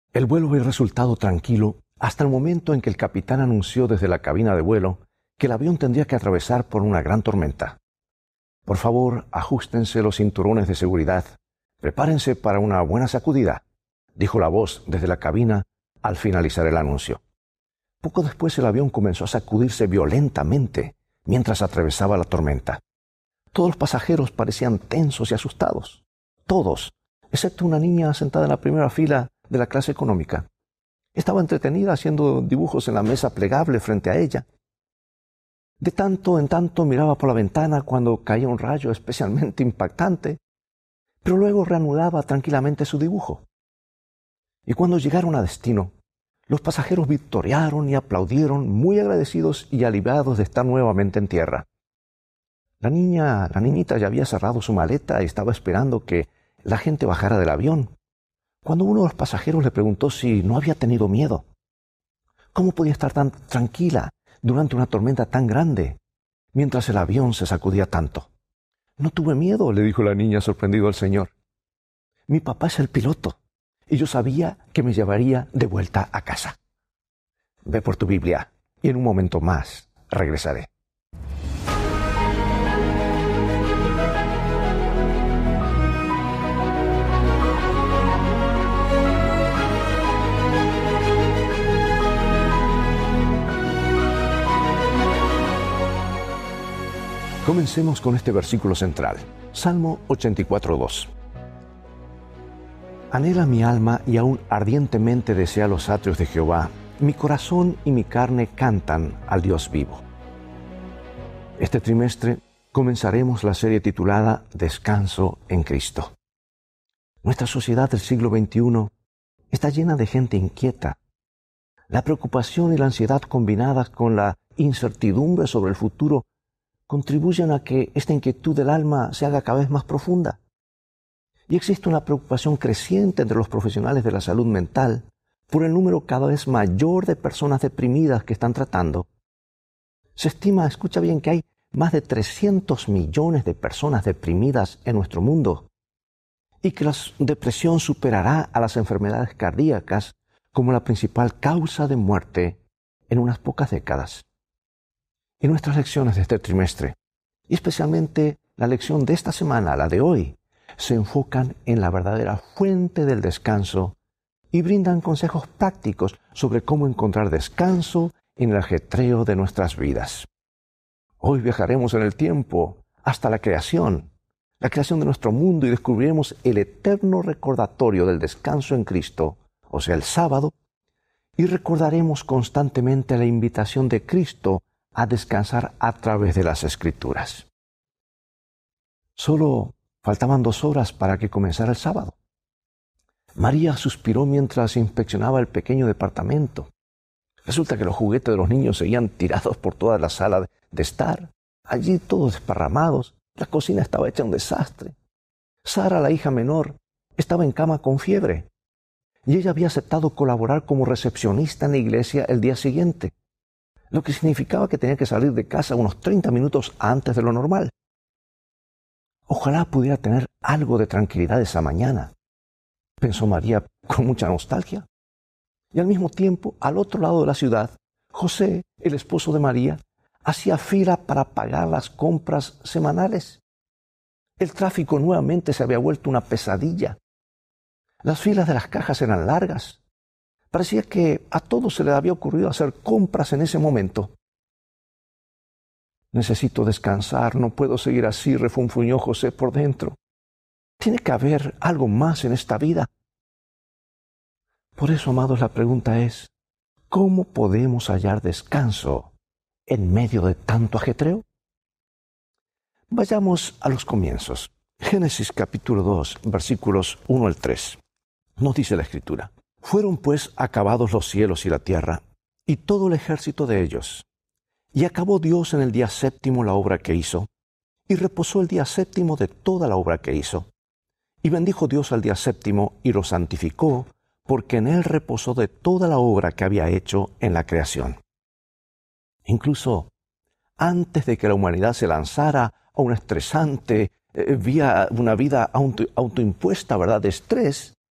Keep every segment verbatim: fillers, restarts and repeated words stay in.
El vuelo había resultado tranquilo hasta el momento en que el capitán anunció desde la cabina de vuelo que el avión tendría que atravesar por una gran tormenta. Por favor, ajustense los cinturones de seguridad. Prepárense para una buena sacudida, dijo la voz desde la cabina al finalizar el anuncio. Poco después el avión comenzó a sacudirse violentamente mientras atravesaba la tormenta. Todos los pasajeros parecían tensos y asustados. Todos, excepto una niña sentada en la primera fila de la clase económica. Estaba entretenida haciendo dibujos en la mesa plegable frente a ella. De tanto en tanto miraba por la ventana cuando caía un rayo especialmente impactante, pero luego reanudaba tranquilamente su dibujo. Y cuando llegaron a destino, los pasajeros victoriaron y aplaudieron, muy agradecidos y aliviados de estar nuevamente en tierra. La niña, la niñita ya había cerrado su maleta y estaba esperando que la gente bajara del avión, cuando uno de los pasajeros le preguntó si no había tenido miedo. ¿Cómo podía estar tan tranquila durante una tormenta tan grande, mientras el avión se sacudía tanto? No tuve miedo, le dijo la niña sorprendido al señor. Mi papá es el piloto, y yo sabía que me llevaría de vuelta a casa. Ve por tu Biblia, y en un momento más regresaré. Comencemos con este versículo central, Salmo ochenta y cuatro, dos. Anhela mi alma y aún ardientemente desea los atrios de Jehová. Mi corazón y mi carne cantan al Dios vivo. Este trimestre comenzaremos la serie titulada Descanso en Cristo. Nuestra sociedad del siglo veintiuno está llena de gente inquieta. La preocupación y la ansiedad combinadas con la incertidumbre sobre el futuro contribuyen a que esta inquietud del alma se haga cada vez más profunda. Y existe una preocupación creciente entre los profesionales de la salud mental por el número cada vez mayor de personas deprimidas que están tratando. Se estima, escucha bien, que hay más de trescientos millones de personas deprimidas en nuestro mundo y que la depresión superará a las enfermedades cardíacas como la principal causa de muerte en unas pocas décadas. Y nuestras lecciones de este trimestre, y especialmente la lección de esta semana, la de hoy, se enfocan en la verdadera fuente del descanso y brindan consejos prácticos sobre cómo encontrar descanso en el ajetreo de nuestras vidas. Hoy viajaremos en el tiempo hasta la creación, la creación de nuestro mundo, y descubriremos el eterno recordatorio del descanso en Cristo, o sea, el sábado, y recordaremos constantemente la invitación de Cristo a descansar a través de las Escrituras. Solo faltaban dos horas para que comenzara el sábado. María suspiró mientras inspeccionaba el pequeño departamento. Resulta que los juguetes de los niños seguían tirados por toda la sala de estar, allí todos desparramados. La cocina estaba hecha un desastre. Sara, la hija menor, estaba en cama con fiebre, y ella había aceptado colaborar como recepcionista en la iglesia el día siguiente, lo que significaba que tenía que salir de casa unos treinta minutos antes de lo normal. Ojalá pudiera tener algo de tranquilidad esa mañana, pensó María con mucha nostalgia. Y al mismo tiempo, al otro lado de la ciudad, José, el esposo de María, hacía fila para pagar las compras semanales. El tráfico nuevamente se había vuelto una pesadilla. Las filas de las cajas eran largas. Parecía que a todos se les había ocurrido hacer compras en ese momento. Necesito descansar, no puedo seguir así, refunfuñó José por dentro. Tiene que haber algo más en esta vida. Por eso, amados, la pregunta es, ¿cómo podemos hallar descanso en medio de tanto ajetreo? Vayamos a los comienzos. Génesis capítulo dos, versículos uno al tres. Nos dice la Escritura: Fueron pues acabados los cielos y la tierra, y todo el ejército de ellos. Y acabó Dios en el día séptimo la obra que hizo, y reposó el día séptimo de toda la obra que hizo. Y bendijo Dios al día séptimo y lo santificó, porque en él reposó de toda la obra que había hecho en la creación. Incluso antes de que la humanidad se lanzara a una estresante, eh, vía, una vida auto, autoimpuesta, ¿verdad?, de estrés,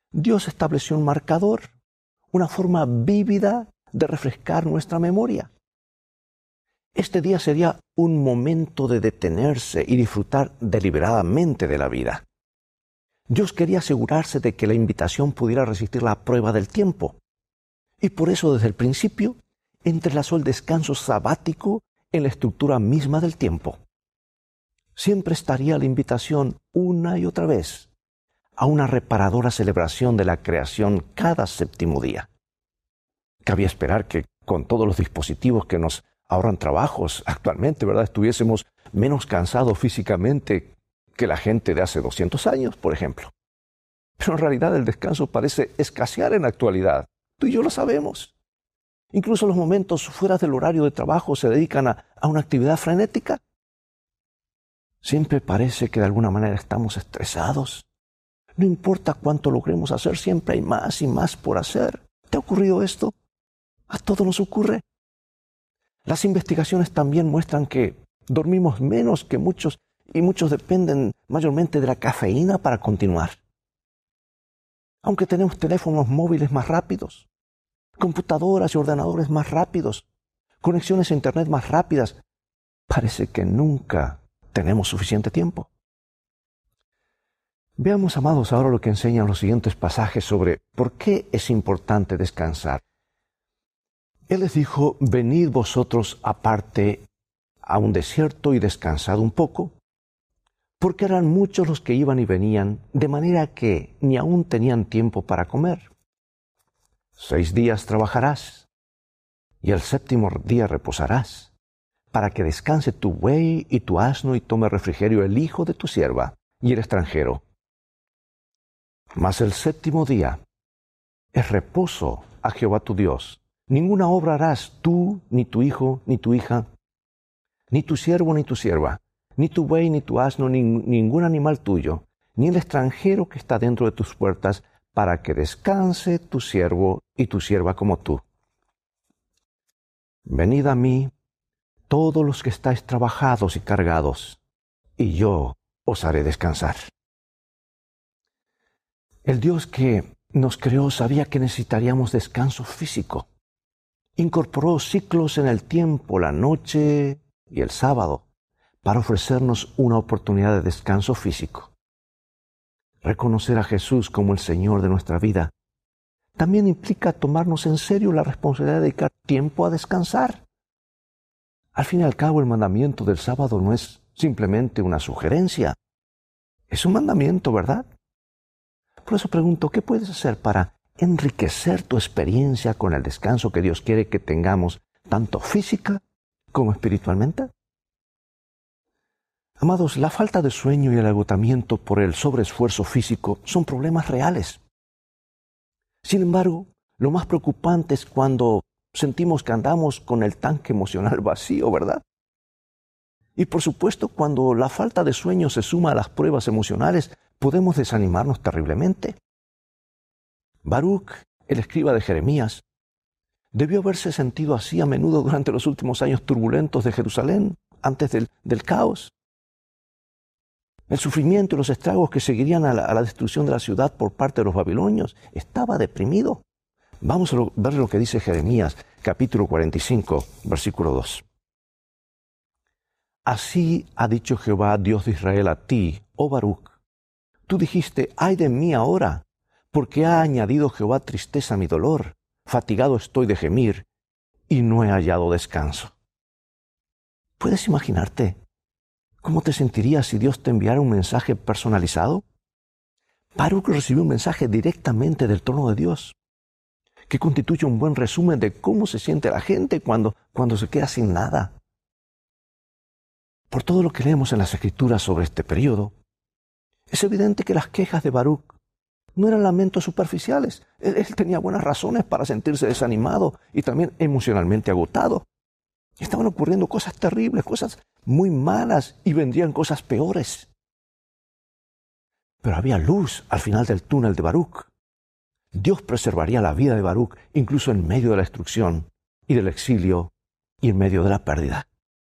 Dios estableció un marcador, una forma vívida de refrescar nuestra memoria. Este día sería un momento de detenerse y disfrutar deliberadamente de la vida. Dios quería asegurarse de que la invitación pudiera resistir la prueba del tiempo. Y por eso desde el principio entrelazó el descanso sabático en la estructura misma del tiempo. Siempre estaría la invitación una y otra vez a una reparadora celebración de la creación cada séptimo día. Cabía esperar que con todos los dispositivos que nos ahorran trabajos actualmente, ¿verdad?, estuviésemos menos cansados físicamente que la gente de hace doscientos años, por ejemplo. Pero en realidad el descanso parece escasear en la actualidad. Tú y yo lo sabemos. Incluso los momentos fuera del horario de trabajo se dedican a, a una actividad frenética. Siempre parece que de alguna manera estamos estresados. No importa cuánto logremos hacer, siempre hay más y más por hacer. ¿Te ha ocurrido esto? A todos nos ocurre. Las investigaciones también muestran que dormimos menos que muchos y muchos dependen mayormente de la cafeína para continuar. Aunque tenemos teléfonos móviles más rápidos, computadoras y ordenadores más rápidos, conexiones a Internet más rápidas, parece que nunca tenemos suficiente tiempo. Veamos, amados, ahora lo que enseñan los siguientes pasajes sobre por qué es importante descansar. Él les dijo: venid vosotros aparte a un desierto y descansad un poco, porque eran muchos los que iban y venían, de manera que ni aún tenían tiempo para comer. Seis días trabajarás, y el séptimo día reposarás, para que descanse tu buey y tu asno y tome refrigerio el hijo de tu sierva y el extranjero. Mas el séptimo día es reposo a Jehová tu Dios. Ninguna obra harás tú, ni tu hijo, ni tu hija, ni tu siervo, ni tu sierva, ni tu buey, ni tu asno, ni ningún animal tuyo, ni el extranjero que está dentro de tus puertas, para que descanse tu siervo y tu sierva como tú. Venid a mí, todos los que estáis trabajados y cargados, y yo os haré descansar. El Dios que nos creó sabía que necesitaríamos descanso físico. Incorporó ciclos en el tiempo, la noche y el sábado, para ofrecernos una oportunidad de descanso físico. Reconocer a Jesús como el Señor de nuestra vida también implica tomarnos en serio la responsabilidad de dedicar tiempo a descansar. Al fin y al cabo, el mandamiento del sábado no es simplemente una sugerencia. Es un mandamiento, ¿verdad? Por eso pregunto, ¿qué puedes hacer para enriquecer tu experiencia con el descanso que Dios quiere que tengamos, tanto física como espiritualmente? Amados, la falta de sueño y el agotamiento por el sobreesfuerzo físico son problemas reales. Sin embargo, lo más preocupante es cuando sentimos que andamos con el tanque emocional vacío, ¿verdad? Y por supuesto, cuando la falta de sueño se suma a las pruebas emocionales, podemos desanimarnos terriblemente. Baruch, el escriba de Jeremías, debió haberse sentido así a menudo durante los últimos años turbulentos de Jerusalén, antes del, del caos. El sufrimiento y los estragos que seguirían a la, a la destrucción de la ciudad por parte de los babilonios. Estaba deprimido. Vamos a lo, ver lo que dice Jeremías, capítulo cuarenta y cinco, versículo dos. Así ha dicho Jehová, Dios de Israel, a ti, oh Baruch. Tú dijiste: ay de mí ahora, porque ha añadido Jehová tristeza a mi dolor. Fatigado estoy de gemir, y no he hallado descanso. ¿Puedes imaginarte cómo te sentirías si Dios te enviara un mensaje personalizado? Baruch recibió un mensaje directamente del trono de Dios, que constituye un buen resumen de cómo se siente la gente cuando, cuando se queda sin nada. Por todo lo que leemos en las Escrituras sobre este periodo, es evidente que las quejas de Baruch no eran lamentos superficiales. Él, él tenía buenas razones para sentirse desanimado y también emocionalmente agotado. Estaban ocurriendo cosas terribles, cosas muy malas, y vendrían cosas peores. Pero había luz al final del túnel de Baruch. Dios preservaría la vida de Baruch incluso en medio de la destrucción y del exilio y en medio de la pérdida.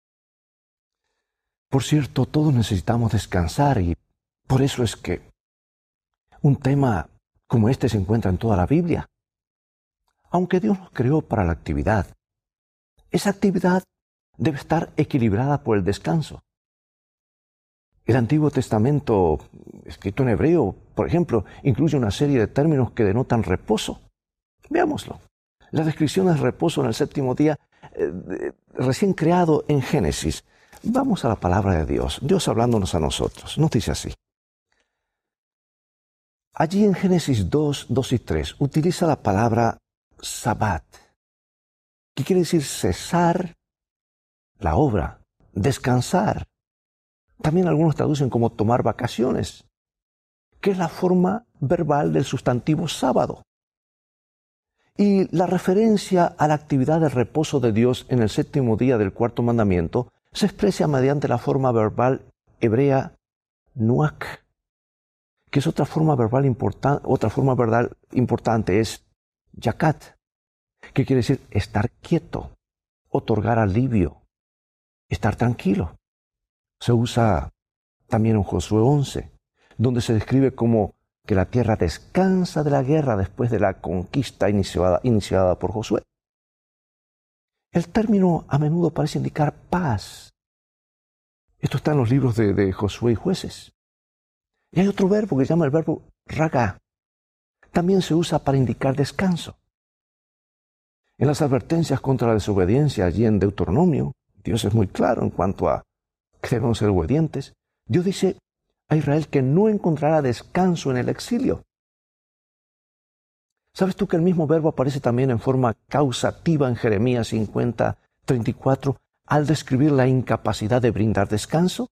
Por cierto, todos necesitamos descansar, y por eso es que un tema como este se encuentra en toda la Biblia. Aunque Dios nos creó para la actividad, esa actividad debe estar equilibrada por el descanso. El Antiguo Testamento, escrito en hebreo, por ejemplo, incluye una serie de términos que denotan reposo. Veámoslo. La descripción del reposo en el séptimo día, eh, recién creado en Génesis. Vamos a la palabra de Dios, Dios hablándonos a nosotros. Nos dice así. Allí en Génesis dos, dos y tres, utiliza la palabra Sabbat, que quiere decir cesar la obra, descansar. También algunos traducen como tomar vacaciones, que es la forma verbal del sustantivo sábado. Y la referencia a la actividad de reposo de Dios en el séptimo día del cuarto mandamiento se expresa mediante la forma verbal hebrea nuak, que es otra forma verbal importante, otra forma verbal importante es yakat, que quiere decir estar quieto, otorgar alivio, estar tranquilo. Se usa también en Josué once, donde se describe como que la tierra descansa de la guerra después de la conquista iniciada, iniciada por Josué. El término a menudo parece indicar paz. Esto está en los libros de, de Josué y Jueces. Y hay otro verbo que se llama el verbo raga. También se usa para indicar descanso. En las advertencias contra la desobediencia allí en Deuteronomio, Dios es muy claro en cuanto a que debemos ser obedientes. Dios dice a Israel que no encontrará descanso en el exilio. ¿Sabes tú que el mismo verbo aparece también en forma causativa en Jeremías cincuenta, treinta y cuatro al describir la incapacidad de brindar descanso?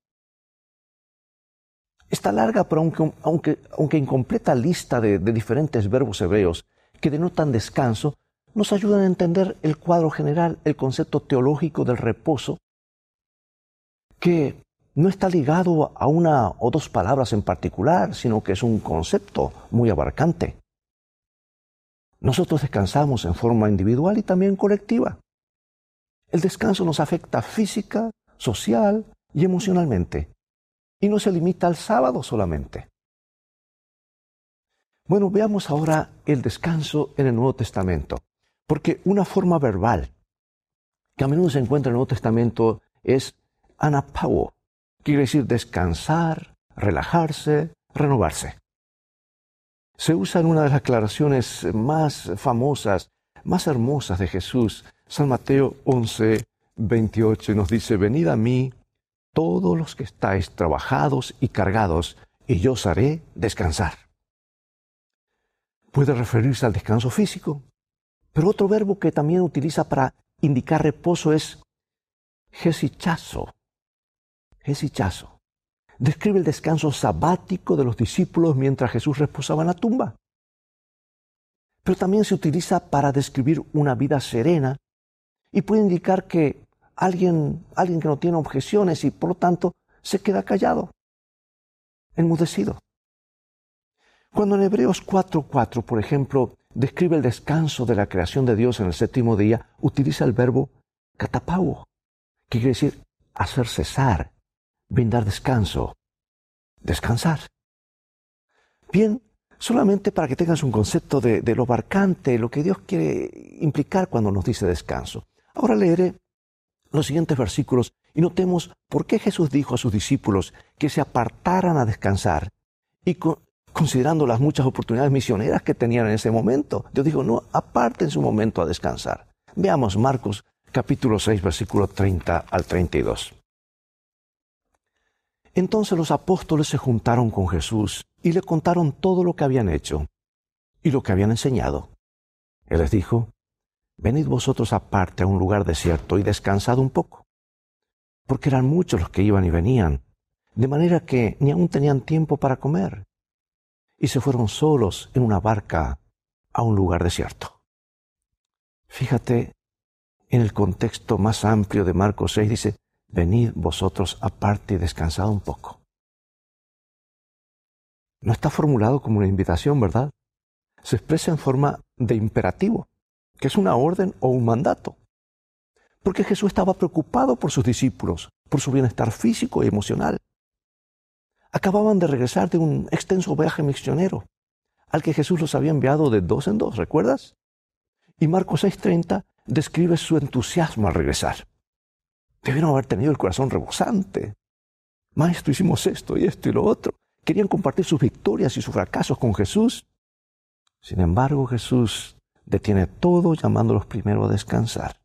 Esta larga, pero aunque, aunque, aunque incompleta lista de, de diferentes verbos hebreos que denotan descanso, nos ayudan a entender el cuadro general, el concepto teológico del reposo, que no está ligado a una o dos palabras en particular, sino que es un concepto muy abarcante. Nosotros descansamos en forma individual y también colectiva. El descanso nos afecta física, social y emocionalmente, y no se limita al sábado solamente. Bueno, veamos ahora el descanso en el Nuevo Testamento, porque una forma verbal que a menudo se encuentra en el Nuevo Testamento es anapao, que quiere decir descansar, relajarse, renovarse. Se usa en una de las declaraciones más famosas, más hermosas de Jesús, San Mateo once, veintiocho, y nos dice, venid a mí todos los que estáis trabajados y cargados, y yo os haré descansar. Puede referirse al descanso físico, pero otro verbo que también utiliza para indicar reposo es gesichazo. Gesichazo. Describe el descanso sabático de los discípulos mientras Jesús reposaba en la tumba. Pero también se utiliza para describir una vida serena y puede indicar que alguien, alguien que no tiene objeciones y por lo tanto se queda callado, enmudecido. Cuando en Hebreos cuatro cuatro, por ejemplo, describe el descanso de la creación de Dios en el séptimo día, utiliza el verbo katapao, que quiere decir hacer cesar, brindar descanso, descansar. Bien, solamente para que tengas un concepto de, de lo abarcante, lo que Dios quiere implicar cuando nos dice descanso. Ahora leeré los siguientes versículos y notemos por qué Jesús dijo a sus discípulos que se apartaran a descansar y con, considerando las muchas oportunidades misioneras que tenían en ese momento. Dios dijo, no, aparten su momento a descansar. Veamos Marcos capítulo seis, versículo treinta al treinta y dos. Entonces los apóstoles se juntaron con Jesús y le contaron todo lo que habían hecho y lo que habían enseñado. Él les dijo, venid vosotros aparte a un lugar desierto y descansad un poco, porque eran muchos los que iban y venían, de manera que ni aún tenían tiempo para comer, y se fueron solos en una barca a un lugar desierto. Fíjate, en el contexto más amplio de Marcos seis dice, venid vosotros aparte y descansad un poco. No está formulado como una invitación, ¿verdad? Se expresa en forma de imperativo, que es una orden o un mandato. Porque Jesús estaba preocupado por sus discípulos, por su bienestar físico y emocional. Acababan de regresar de un extenso viaje misionero. al que Jesús los había enviado de dos en dos, ¿recuerdas? Y Marcos seis treinta describe su entusiasmo al regresar. Debieron haber tenido el corazón rebosante. Maestro, hicimos esto y esto y lo otro. Querían compartir sus victorias y sus fracasos con Jesús. Sin embargo, Jesús detiene todo llamándolos primero a descansar.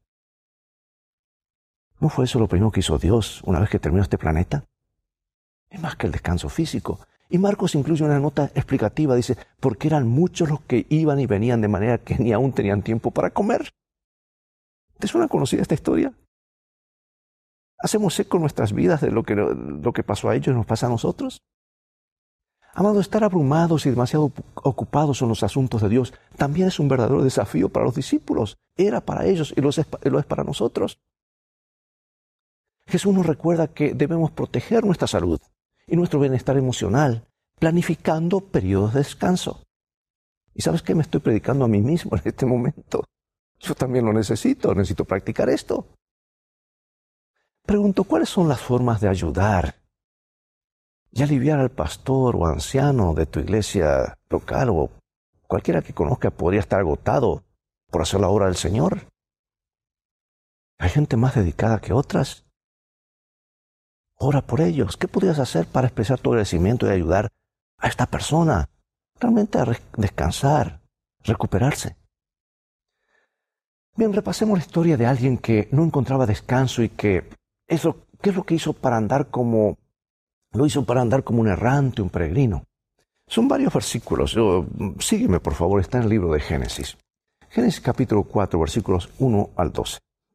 ¿No fue eso lo primero que hizo Dios una vez que terminó este planeta? Es más que el descanso físico. Y Marcos incluye una nota explicativa, dice, porque eran muchos los que iban y venían de manera que ni aún tenían tiempo para comer. ¿Te suena conocida esta historia? ¿Hacemos eco en nuestras vidas de lo que, lo que pasó a ellos y nos pasa a nosotros? Amado, estar abrumados y demasiado ocupados en los asuntos de Dios también es un verdadero desafío para los discípulos. Era para ellos y lo es, lo es para nosotros. Jesús nos recuerda que debemos proteger nuestra salud y nuestro bienestar emocional, planificando periodos de descanso. ¿Y sabes qué? Me estoy predicando a mí mismo en este momento. Yo también lo necesito, necesito practicar esto. Pregunto, ¿cuáles son las formas de ayudar y aliviar al pastor o anciano de tu iglesia local o cualquiera que conozca podría estar agotado por hacer la obra del Señor? ¿Hay gente más dedicada que otras? Ora por ellos. ¿Qué podrías hacer para expresar tu agradecimiento y ayudar a esta persona realmente a descansar, recuperarse? Bien, repasemos la historia de alguien que no encontraba descanso y que eso, ¿qué es lo que hizo para andar como, lo hizo para andar como un errante, un peregrino? Son varios versículos. Yo, sígueme, por favor, está en el libro de Génesis. Génesis capítulo cuatro, versículos uno al doce.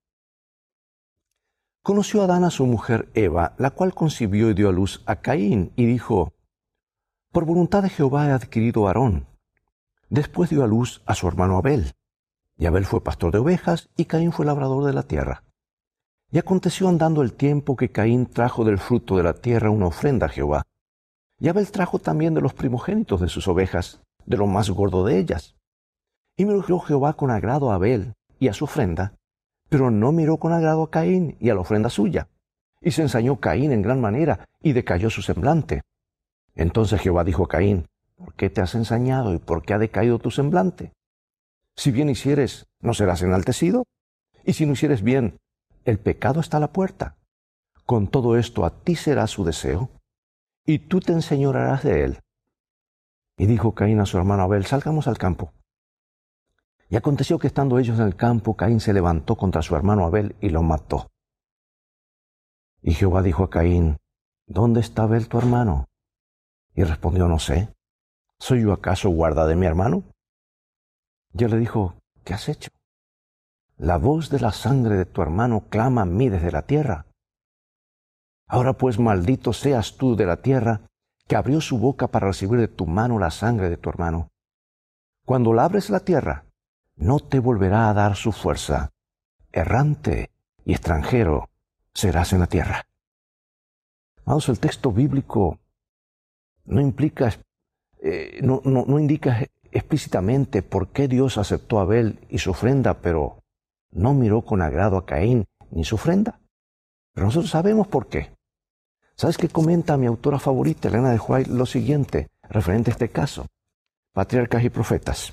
Conoció Adán a su mujer Eva, la cual concibió y dio a luz a Caín, y dijo, por voluntad de Jehová he adquirido varón. Después dio a luz a su hermano Abel. Y Abel fue pastor de ovejas, y Caín fue labrador de la tierra. Y aconteció andando el tiempo que Caín trajo del fruto de la tierra una ofrenda a Jehová. Y Abel trajo también de los primogénitos de sus ovejas, de lo más gordo de ellas. Y miró Jehová con agrado a Abel y a su ofrenda, pero no miró con agrado a Caín y a la ofrenda suya. Y se ensañó Caín en gran manera, y decayó su semblante. Entonces Jehová dijo a Caín, ¿por qué te has ensañado y por qué ha decaído tu semblante? Si bien hicieres, ¿no serás enaltecido? Y si no hicieres bien, el pecado está a la puerta. Con todo esto a ti será su deseo, y tú te enseñorearás de él. Y dijo Caín a su hermano Abel, salgamos al campo. Y aconteció que estando ellos en el campo, Caín se levantó contra su hermano Abel y lo mató. Y Jehová dijo a Caín, ¿dónde está Abel tu hermano? Y respondió, no sé. ¿Soy yo acaso guarda de mi hermano? Y él le dijo, ¿qué has hecho? La voz de la sangre de tu hermano clama a mí desde la tierra. Ahora pues maldito seas tú de la tierra, que abrió su boca para recibir de tu mano la sangre de tu hermano. Cuando labres la tierra, no te volverá a dar su fuerza. Errante y extranjero serás en la tierra. Vamos, el texto bíblico no implica, eh, no, no, no indica explícitamente por qué Dios aceptó a Abel y su ofrenda, pero no miró con agrado a Caín ni su ofrenda. Pero nosotros sabemos por qué. ¿Sabes qué comenta mi autora favorita, Elena de White, lo siguiente, referente a este caso? Patriarcas y Profetas.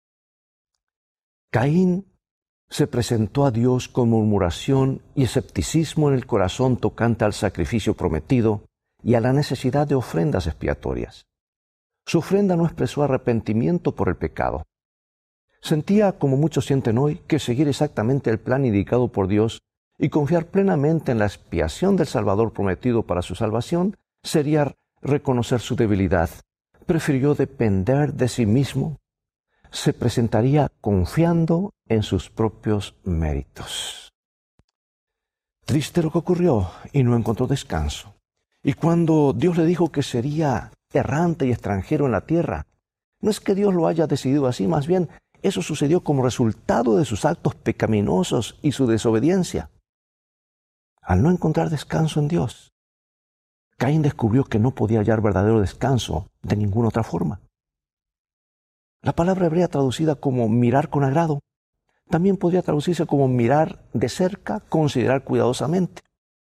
Caín se presentó a Dios con murmuración y escepticismo en el corazón tocante al sacrificio prometido y a la necesidad de ofrendas expiatorias. Su ofrenda no expresó arrepentimiento por el pecado. Sentía, como muchos sienten hoy, que seguir exactamente el plan indicado por Dios y confiar plenamente en la expiación del Salvador prometido para su salvación sería reconocer su debilidad. Prefirió depender de sí mismo. Se presentaría confiando en sus propios méritos. Triste lo que ocurrió y no encontró descanso. Y cuando Dios le dijo que sería errante y extranjero en la tierra, no es que Dios lo haya decidido así, más bien eso sucedió como resultado de sus actos pecaminosos y su desobediencia. Al no encontrar descanso en Dios, Caín descubrió que no podía hallar verdadero descanso de ninguna otra forma. La palabra hebrea traducida como mirar con agrado también podría traducirse como mirar de cerca, considerar cuidadosamente.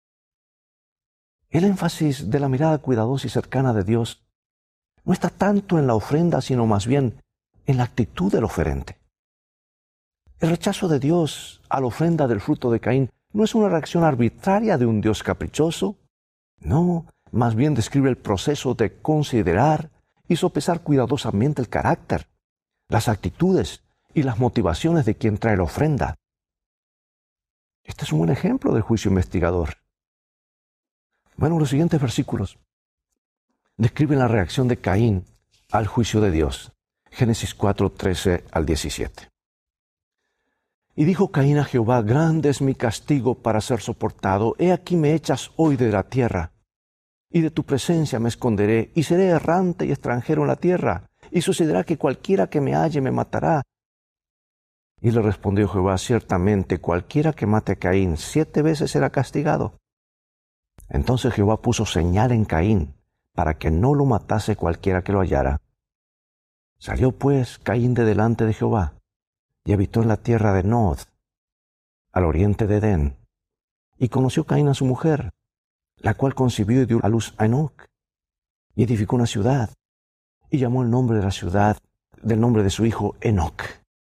El énfasis de la mirada cuidadosa y cercana de Dios no está tanto en la ofrenda, sino más bien en la actitud del oferente. El rechazo de Dios a la ofrenda del fruto de Caín no es una reacción arbitraria de un Dios caprichoso. No, más bien describe el proceso de considerar y sopesar cuidadosamente el carácter, las actitudes y las motivaciones de quien trae la ofrenda. Este es un buen ejemplo del juicio investigador. Bueno, los siguientes versículos describen la reacción de Caín al juicio de Dios. Génesis cuatro, trece al diecisiete. Y dijo Caín a Jehová: grande es mi castigo para ser soportado. He aquí me echas hoy de la tierra, y de tu presencia me esconderé, y seré errante y extranjero en la tierra, y sucederá que cualquiera que me halle me matará. Y le respondió Jehová: ciertamente cualquiera que mate a Caín siete veces será castigado. Entonces Jehová puso señal en Caín, para que no lo matase cualquiera que lo hallara. Salió pues Caín de delante de Jehová, y habitó en la tierra de Nod, al oriente de Edén. Y conoció Caín a su mujer, la cual concibió y dio a luz a Enoc, y edificó una ciudad, y llamó el nombre de la ciudad del nombre de su hijo Enoc.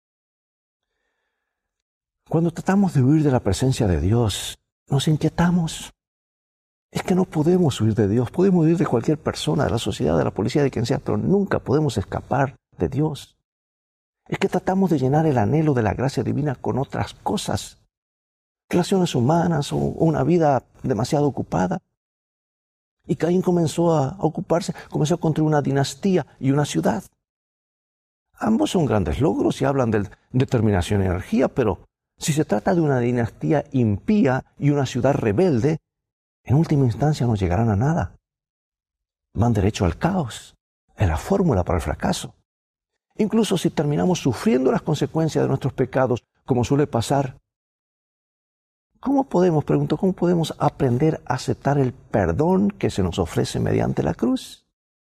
Cuando tratamos de huir de la presencia de Dios, nos inquietamos. Es que no podemos huir de Dios. Podemos huir de cualquier persona, de la sociedad, de la policía, de quien sea, pero nunca podemos escapar de Dios. Es que tratamos de llenar el anhelo de la gracia divina con otras cosas, relaciones humanas o una vida demasiado ocupada. Y Caín comenzó a ocuparse, comenzó a construir una dinastía y una ciudad. Ambos son grandes logros y hablan de determinación y energía, pero si se trata de una dinastía impía y una ciudad rebelde, en última instancia no llegarán a nada. Van derecho al caos, es la fórmula para el fracaso. Incluso si terminamos sufriendo las consecuencias de nuestros pecados, como suele pasar, ¿cómo podemos, pregunto, cómo podemos aprender a aceptar el perdón que se nos ofrece mediante la cruz?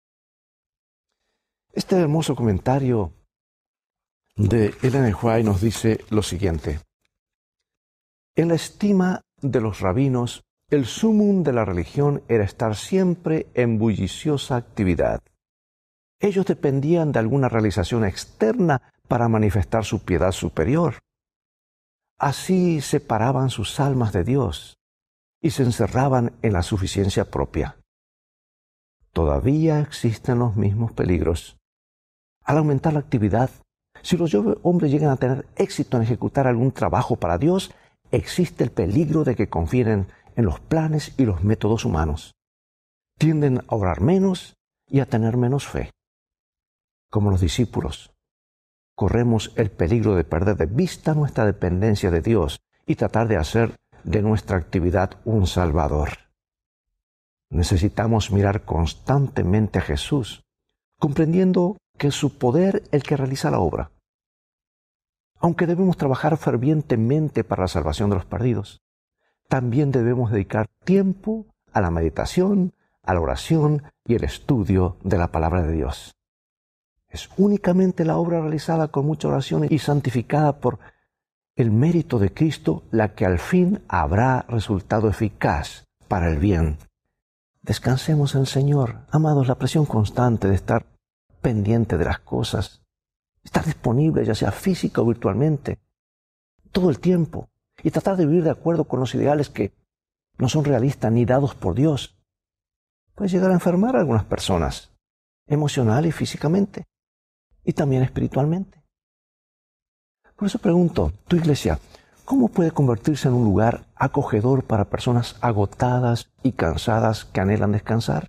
Este hermoso comentario de Ellen White nos dice lo siguiente: en la estima de los rabinos, el sumum de la religión era estar siempre en bulliciosa actividad. Ellos dependían de alguna realización externa para manifestar su piedad superior. Así separaban sus almas de Dios y se encerraban en la suficiencia propia. Todavía existen los mismos peligros. Al aumentar la actividad, si los hombres llegan a tener éxito en ejecutar algún trabajo para Dios, existe el peligro de que confíen en los planes y los métodos humanos. Tienden a orar menos y a tener menos fe. Como los discípulos, corremos el peligro de perder de vista nuestra dependencia de Dios y tratar de hacer de nuestra actividad un Salvador. Necesitamos mirar constantemente a Jesús, comprendiendo que es su poder el que realiza la obra. Aunque debemos trabajar fervientemente para la salvación de los perdidos, también debemos dedicar tiempo a la meditación, a la oración y el estudio de la palabra de Dios. Es únicamente la obra realizada con mucha oración y santificada por el mérito de Cristo la que al fin habrá resultado eficaz para el bien. Descansemos en el Señor. Amados, la presión constante de estar pendiente de las cosas, estar disponible ya sea física o virtualmente, todo el tiempo, y tratar de vivir de acuerdo con los ideales que no son realistas ni dados por Dios, puede llegar a enfermar a algunas personas, emocional y físicamente, y también espiritualmente. Por eso pregunto, tu iglesia, ¿cómo puede convertirse en un lugar acogedor para personas agotadas y cansadas que anhelan descansar?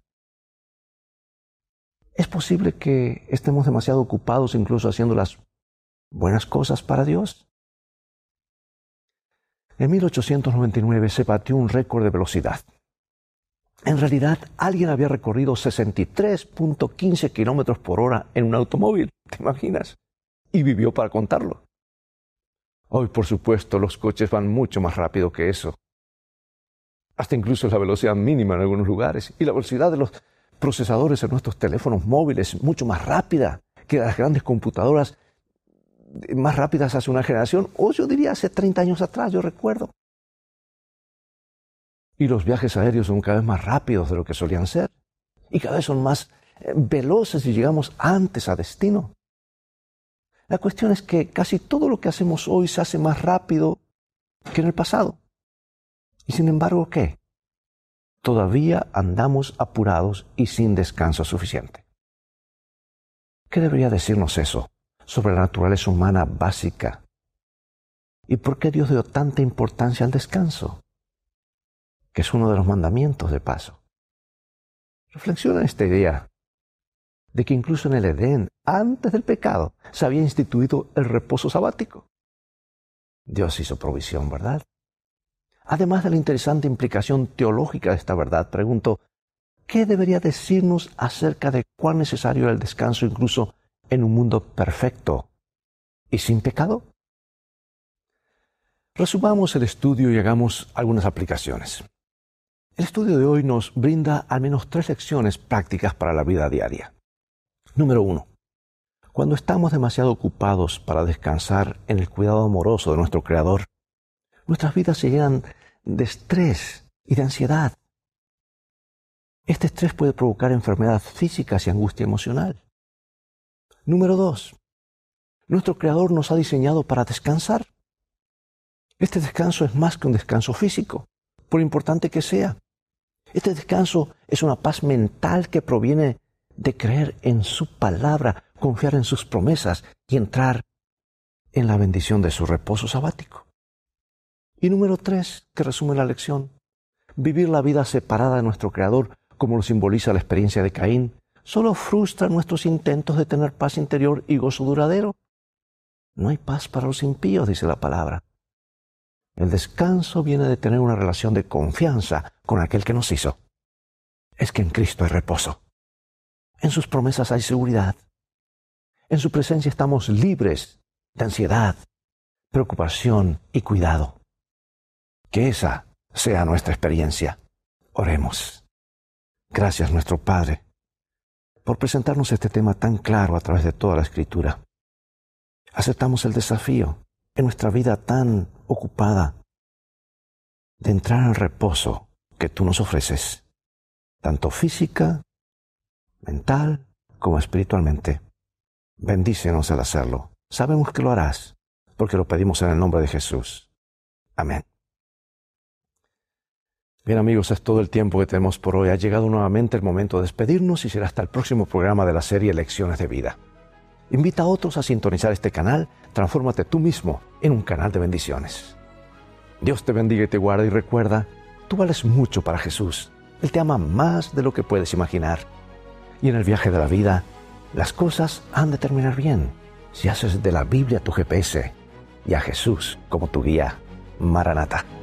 ¿Es posible que estemos demasiado ocupados incluso haciendo las buenas cosas para Dios? En mil ochocientos noventa y nueve se batió un récord de velocidad. En realidad, alguien había recorrido sesenta y tres punto quince kilómetros por hora en un automóvil, ¿te imaginas? Y vivió para contarlo. Hoy, por supuesto, los coches van mucho más rápido que eso. Hasta incluso la velocidad mínima en algunos lugares. Y la velocidad de los procesadores en nuestros teléfonos móviles es mucho más rápida que las grandes computadoras más rápidas hace una generación, o yo diría hace treinta años atrás, yo recuerdo. Y los viajes aéreos son cada vez más rápidos de lo que solían ser. Y cada vez son más eh, veloces y llegamos antes a destino. La cuestión es que casi todo lo que hacemos hoy se hace más rápido que en el pasado. Y sin embargo, ¿qué? Todavía andamos apurados y sin descanso suficiente. ¿Qué debería decirnos eso sobre la naturaleza humana básica? ¿Y por qué Dios dio tanta importancia al descanso? Que es uno de los mandamientos de paso. Reflexiona en esta idea de que incluso en el Edén, antes del pecado, se había instituido el reposo sabático. Dios hizo provisión, ¿verdad? Además de la interesante implicación teológica de esta verdad, pregunto, ¿qué debería decirnos acerca de cuán necesario era el descanso incluso en un mundo perfecto y sin pecado? Resumamos el estudio y hagamos algunas aplicaciones. El estudio de hoy nos brinda al menos tres lecciones prácticas para la vida diaria. Número uno. Cuando estamos demasiado ocupados para descansar en el cuidado amoroso de nuestro Creador, nuestras vidas se llenan de estrés y de ansiedad. Este estrés puede provocar enfermedades físicas y angustia emocional. Número dos. Nuestro Creador nos ha diseñado para descansar. Este descanso es más que un descanso físico, por importante que sea. Este descanso es una paz mental que proviene de creer en su palabra, confiar en sus promesas y entrar en la bendición de su reposo sabático. Y número tres, que resume la lección, vivir la vida separada de nuestro Creador, como lo simboliza la experiencia de Caín, solo frustra nuestros intentos de tener paz interior y gozo duradero. No hay paz para los impíos, dice la palabra. El descanso viene de tener una relación de confianza con aquel que nos hizo. Es que en Cristo hay reposo. En sus promesas hay seguridad. En su presencia estamos libres de ansiedad, preocupación y cuidado. Que esa sea nuestra experiencia. Oremos. Gracias, nuestro Padre, por presentarnos este tema tan claro a través de toda la Escritura. Aceptamos el desafío en nuestra vida tan ocupada de entrar al reposo que tú nos ofreces, tanto física, mental como espiritualmente. Bendícenos al hacerlo. Sabemos que lo harás, porque lo pedimos en el nombre de Jesús. Amén. Bien, amigos, es todo el tiempo que tenemos por hoy. Ha llegado nuevamente el momento de despedirnos y será hasta el próximo programa de la serie Lecciones de Vida. Invita a otros a sintonizar este canal. Transfórmate tú mismo en un canal de bendiciones. Dios te bendiga y te guarde, y recuerda, tú vales mucho para Jesús. Él te ama más de lo que puedes imaginar. Y en el viaje de la vida, las cosas han de terminar bien si haces de la Biblia tu G P S y a Jesús como tu guía. Maranata.